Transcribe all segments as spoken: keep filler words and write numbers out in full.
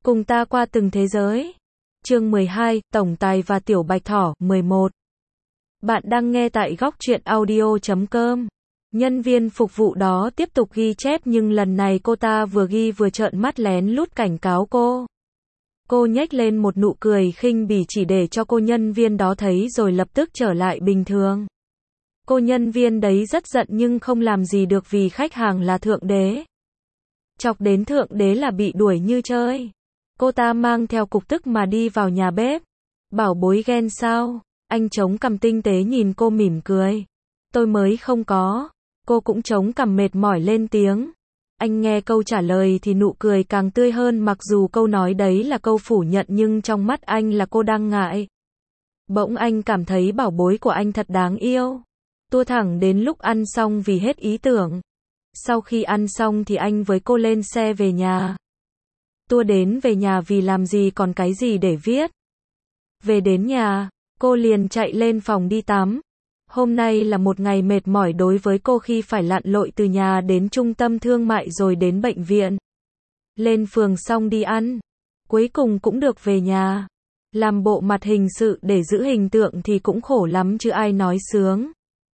Cùng ta qua từng thế giới. Chương mười hai, Tổng Tài và Tiểu Bạch Thỏ, mười một. Bạn đang nghe tại góc truyện audio chấm com. Nhân viên phục vụ đó tiếp tục ghi chép nhưng lần này cô ta vừa ghi vừa trợn mắt lén lút cảnh cáo cô. Cô nhếch lên một nụ cười khinh bỉ chỉ để cho cô nhân viên đó thấy rồi lập tức trở lại bình thường. Cô nhân viên đấy rất giận nhưng không làm gì được vì khách hàng là thượng đế. Chọc đến thượng đế là bị đuổi như chơi. Cô ta mang theo cục tức mà đi vào nhà bếp. Bảo bối ghen sao? Anh chống cằm tinh tế nhìn cô mỉm cười. Tôi mới không có. Cô cũng chống cằm mệt mỏi lên tiếng. Anh nghe câu trả lời thì nụ cười càng tươi hơn mặc dù câu nói đấy là câu phủ nhận nhưng trong mắt anh là cô đang ngại. Bỗng anh cảm thấy bảo bối của anh thật đáng yêu. Tua thẳng đến lúc ăn xong vì hết ý tưởng. Sau khi ăn xong thì anh với cô lên xe về nhà. Tua đến về nhà vì làm gì còn cái gì để viết. Về đến nhà, cô liền chạy lên phòng đi tắm. Hôm nay là một ngày mệt mỏi đối với cô khi phải lặn lội từ nhà đến trung tâm thương mại rồi đến bệnh viện. Lên phường xong đi ăn. Cuối cùng cũng được về nhà. Làm bộ mặt hình sự để giữ hình tượng thì cũng khổ lắm chứ ai nói sướng.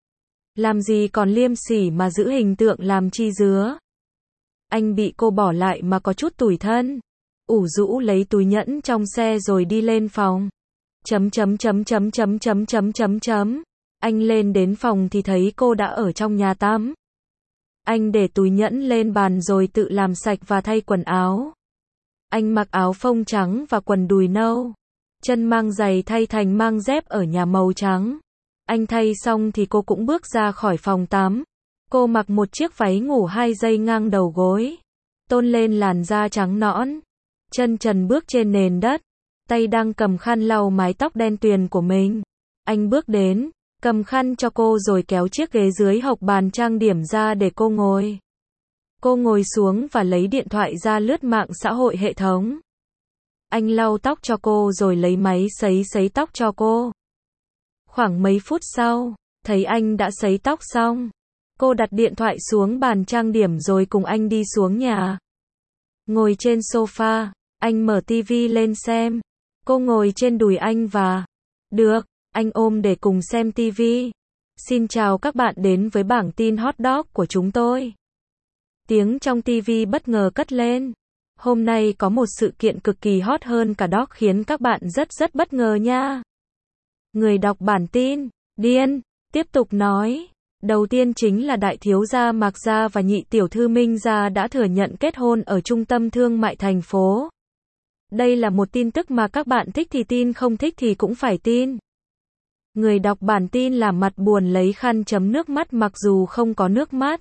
Làm gì còn liêm sỉ mà giữ hình tượng làm chi dứa. Anh bị cô bỏ lại mà có chút tủi thân. Ủ rũ lấy túi nhẫn trong xe rồi đi lên phòng. Chấm chấm chấm chấm chấm chấm chấm chấm chấm. Anh lên đến phòng thì thấy cô đã ở trong nhà tắm. Anh để túi nhẫn lên bàn rồi tự làm sạch và thay quần áo. Anh mặc áo phông trắng và quần đùi nâu. Chân mang giày thay thành mang dép ở nhà màu trắng. Anh thay xong thì cô cũng bước ra khỏi phòng tắm. Cô mặc một chiếc váy ngủ hai dây ngang đầu gối. Tôn lên làn da trắng nõn. Chân trần bước trên nền đất. Tay đang cầm khăn lau mái tóc đen tuyền của mình. Anh bước đến, cầm khăn cho cô rồi kéo chiếc ghế dưới hộc bàn trang điểm ra để cô ngồi. Cô ngồi xuống và lấy điện thoại ra lướt mạng xã hội hệ thống. Anh lau tóc cho cô rồi lấy máy sấy sấy tóc cho cô. Khoảng mấy phút sau, thấy anh đã sấy tóc xong. Cô đặt điện thoại xuống bàn trang điểm rồi cùng anh đi xuống nhà. Ngồi trên sofa, anh mở tivi lên xem. Cô ngồi trên đùi anh và... Được, anh ôm để cùng xem tivi. Xin chào các bạn đến với bảng tin hot dog của chúng tôi. Tiếng trong tivi bất ngờ cất lên. Hôm nay có một sự kiện cực kỳ hot hơn cả dog khiến các bạn rất rất bất ngờ nha. Người đọc bản tin, điên, tiếp tục nói. Đầu tiên chính là đại thiếu gia Mạc Gia và nhị tiểu thư Minh Gia đã thừa nhận kết hôn ở trung tâm thương mại thành phố. Đây là một tin tức mà các bạn thích thì tin không thích thì cũng phải tin. Người đọc bản tin làm mặt buồn lấy khăn chấm nước mắt mặc dù không có nước mắt.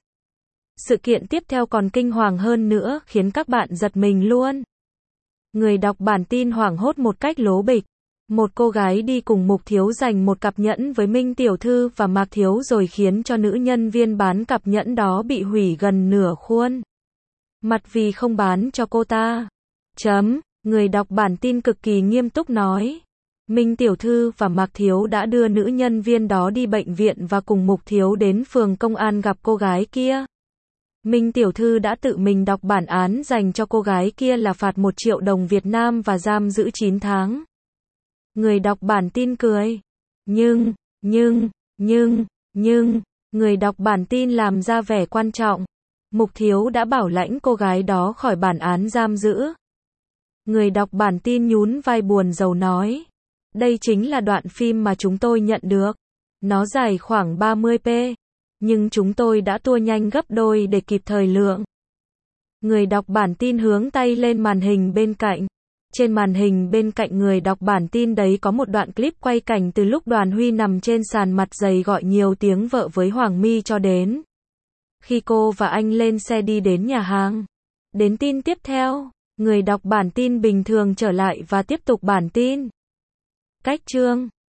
Sự kiện tiếp theo còn kinh hoàng hơn nữa khiến các bạn giật mình luôn. Người đọc bản tin hoảng hốt một cách lố bịch. Một cô gái đi cùng Mục Thiếu giành một cặp nhẫn với Minh Tiểu Thư và Mạc Thiếu rồi khiến cho nữ nhân viên bán cặp nhẫn đó bị hủy gần nửa khuôn mặt vì không bán cho cô ta. Chấm, người đọc bản tin cực kỳ nghiêm túc nói. Minh Tiểu Thư và Mạc Thiếu đã đưa nữ nhân viên đó đi bệnh viện và cùng Mục Thiếu đến phường công an gặp cô gái kia. Minh Tiểu Thư đã tự mình đọc bản án dành cho cô gái kia là phạt một triệu đồng Việt Nam và giam giữ chín tháng. Người đọc bản tin cười. Nhưng, nhưng, nhưng, nhưng, người đọc bản tin làm ra vẻ quan trọng. Mục Thiếu đã bảo lãnh cô gái đó khỏi bản án giam giữ. Người đọc bản tin nhún vai buồn rầu nói. Đây chính là đoạn phim mà chúng tôi nhận được. Nó dài khoảng ba mươi pê. Nhưng chúng tôi đã tua nhanh gấp đôi để kịp thời lượng. Người đọc bản tin hướng tay lên màn hình bên cạnh. Trên màn hình bên cạnh người đọc bản tin đấy có một đoạn clip quay cảnh từ lúc Đoàn Huy nằm trên sàn mặt dày gọi nhiều tiếng vợ với Hoàng My cho đến khi cô và anh lên xe đi đến nhà hàng. Đến tin tiếp theo, người đọc bản tin bình thường trở lại và tiếp tục bản tin. Cách chương